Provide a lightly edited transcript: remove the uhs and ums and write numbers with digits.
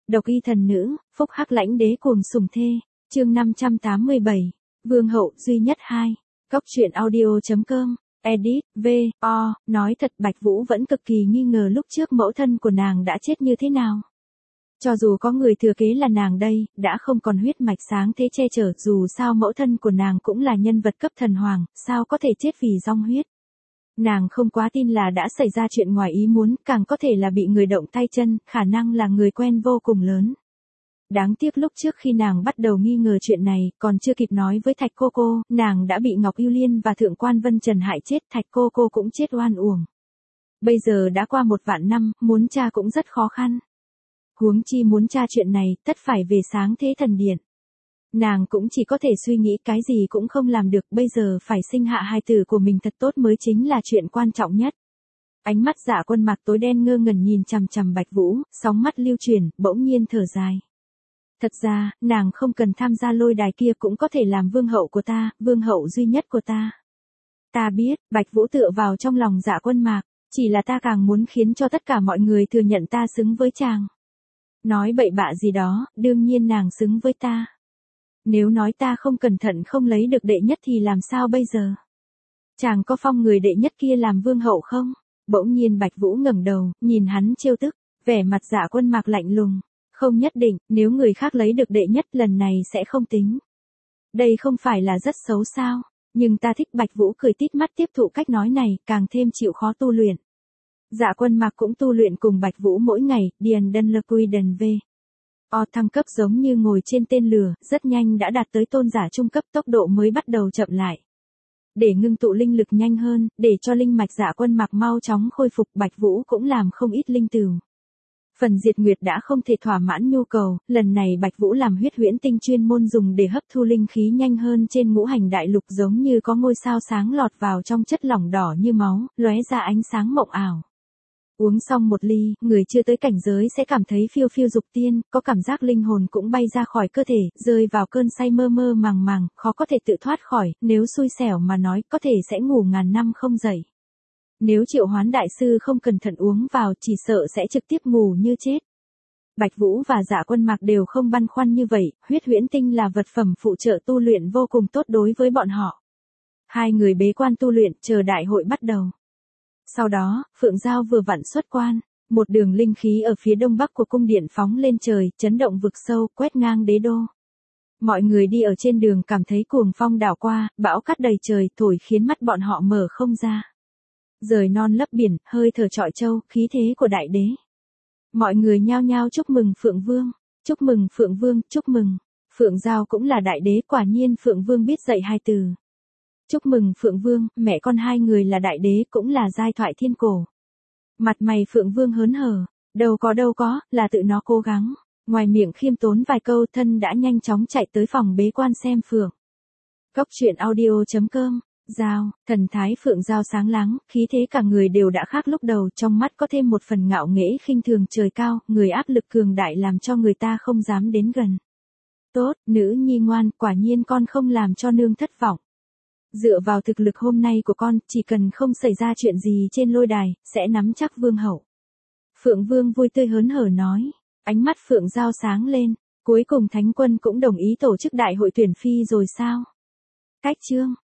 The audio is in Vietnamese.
Độc y thần nữ, phúc hắc lãnh đế cuồng sủng thê, chương 587, Vương hậu duy nhất 2, Cốc truyện audio.com, edit, V.O, nói thật Bạch Vũ vẫn cực kỳ nghi ngờ lúc trước mẫu thân của nàng đã chết như thế nào. Cho dù có người thừa kế là nàng đây, đã không còn huyết mạch sáng thế che chở, dù sao mẫu thân của nàng cũng là nhân vật cấp thần hoàng, sao có thể chết vì dòng huyết. Nàng không quá tin là đã xảy ra chuyện ngoài ý muốn, càng có thể là bị người động tay chân, khả năng là người quen vô cùng lớn. Đáng tiếc lúc trước khi nàng bắt đầu nghi ngờ chuyện này, còn chưa kịp nói với Thạch cô, nàng đã bị Ngọc Ưu Liên và Thượng quan Vân Trần hại chết, Thạch cô cũng chết oan uổng. Bây giờ đã qua 1 vạn năm, muốn tra cũng rất khó khăn. Huống chi muốn tra chuyện này, tất phải về sáng thế thần điện. Nàng cũng chỉ có thể suy nghĩ cái gì cũng không làm được, bây giờ phải sinh hạ hài tử của mình thật tốt mới chính là chuyện quan trọng nhất. Ánh mắt Dạ Quân Mạc tối đen ngơ ngẩn nhìn chằm chằm Bạch Vũ, sóng mắt lưu chuyển, bỗng nhiên thở dài. Thật ra, nàng không cần tham gia lôi đài kia cũng có thể làm vương hậu của ta, vương hậu duy nhất của ta. Ta biết, Bạch Vũ tựa vào trong lòng Dạ Quân Mạc, chỉ là ta càng muốn khiến cho tất cả mọi người thừa nhận ta xứng với chàng. Nói bậy bạ gì đó, đương nhiên nàng xứng với ta. Nếu nói ta không cẩn thận không lấy được đệ nhất thì làm sao bây giờ? Chàng có phong người đệ nhất kia làm vương hậu không? Bỗng nhiên Bạch Vũ ngẩng đầu, nhìn hắn trêu tức, vẻ mặt Dạ Quân Mạc lạnh lùng. Không nhất định, nếu người khác lấy được đệ nhất lần này sẽ không tính. Đây không phải là rất xấu sao? Nhưng ta thích Bạch Vũ cười tít mắt tiếp thụ cách nói này, càng thêm chịu khó tu luyện. Dạ Quân Mạc cũng tu luyện cùng Bạch Vũ mỗi ngày, điền đân lơ quy đần v. O thăng cấp giống như ngồi trên tên lửa, rất nhanh đã đạt tới tôn giả trung cấp, tốc độ mới bắt đầu chậm lại. Để ngưng tụ linh lực nhanh hơn, để cho linh mạch Dạ Quân Mạc mau chóng khôi phục, Bạch Vũ cũng làm không ít linh tửu. Phần diệt nguyệt đã không thể thỏa mãn nhu cầu, lần này Bạch Vũ làm huyết huyễn tinh chuyên môn dùng để hấp thu linh khí nhanh hơn trên ngũ hành đại lục, giống như có ngôi sao sáng lọt vào trong chất lỏng đỏ như máu, lóe ra ánh sáng mộng ảo. Uống xong một ly, người chưa tới cảnh giới sẽ cảm thấy phiêu phiêu dục tiên, có cảm giác linh hồn cũng bay ra khỏi cơ thể, rơi vào cơn say mơ mơ màng màng, khó có thể tự thoát khỏi, nếu xui xẻo mà nói, có thể sẽ ngủ ngàn năm không dậy. Nếu Triệu Hoán đại sư không cẩn thận uống vào, chỉ sợ sẽ trực tiếp ngủ như chết. Bạch Vũ và Dạ Quân Mạc đều không băn khoăn như vậy, huyết huyễn tinh là vật phẩm phụ trợ tu luyện vô cùng tốt đối với bọn họ. Hai người bế quan tu luyện, chờ đại hội bắt đầu. Sau đó, Phượng Giao vừa vặn xuất quan, một đường linh khí ở phía đông bắc của cung điện phóng lên trời, chấn động vực sâu, quét ngang đế đô. Mọi người đi ở trên đường cảm thấy cuồng phong đảo qua, bão cát đầy trời, thổi khiến mắt bọn họ mở không ra. Rời non lấp biển, hơi thở trọi trâu, khí thế của đại đế. Mọi người nhao nhao chúc mừng Phượng Vương, chúc mừng Phượng Vương, chúc mừng. Phượng Giao cũng là đại đế, quả nhiên Phượng Vương biết dạy hai từ. Chúc mừng Phượng Vương, mẹ con hai người là đại đế cũng là giai thoại thiên cổ. Mặt mày Phượng Vương hớn hở, đâu có, là tự nó cố gắng. Ngoài miệng khiêm tốn vài câu, thân đã nhanh chóng chạy tới phòng bế quan xem Phượng. Cốc truyện audio.com. Giao, thần thái Phượng Giao sáng láng, khí thế cả người đều đã khác lúc đầu, trong mắt có thêm một phần ngạo nghễ khinh thường trời cao, người áp lực cường đại làm cho người ta không dám đến gần. Tốt, nữ nhi ngoan, quả nhiên con không làm cho nương thất vọng. Dựa vào thực lực hôm nay của con, chỉ cần không xảy ra chuyện gì trên lôi đài, sẽ nắm chắc vương hậu. Phượng Vương vui tươi hớn hở nói, ánh mắt Phượng Giao sáng lên, cuối cùng Thánh Quân cũng đồng ý tổ chức đại hội tuyển phi rồi sao? Cách chương